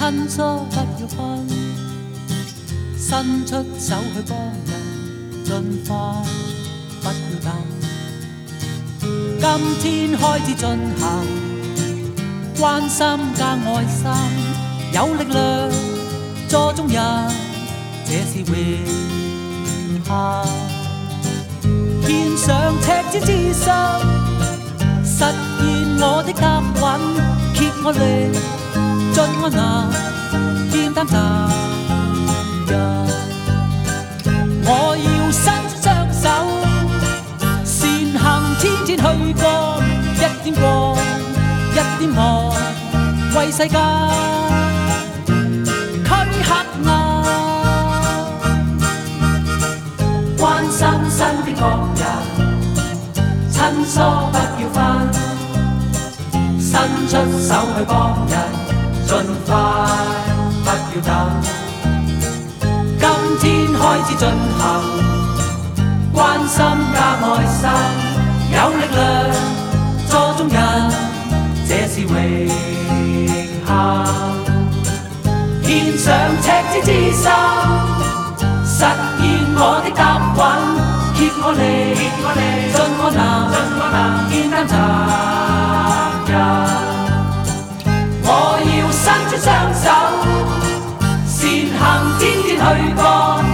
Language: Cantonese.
親疏不要分，伸出手去幫人，盡快不要等。今天開始進行，關心加愛心，有力量助眾人，這是榮幸。獻上赤子之心，實現我的答允，竭我力，盡我能，肩擔責任。我要伸出雙手，善行天天去幹，一點光，一點望，為世界驅黑暗。關心身邊各人，親疏不要分，伸出手去幫人，盡快不要等。今天開始進行，關心加愛心，有力量助眾人，這是榮幸。獻上赤子之心，實現我的答允，竭我力，盡我能，肩擔責任。我要伸出雙手，善行天天去幹，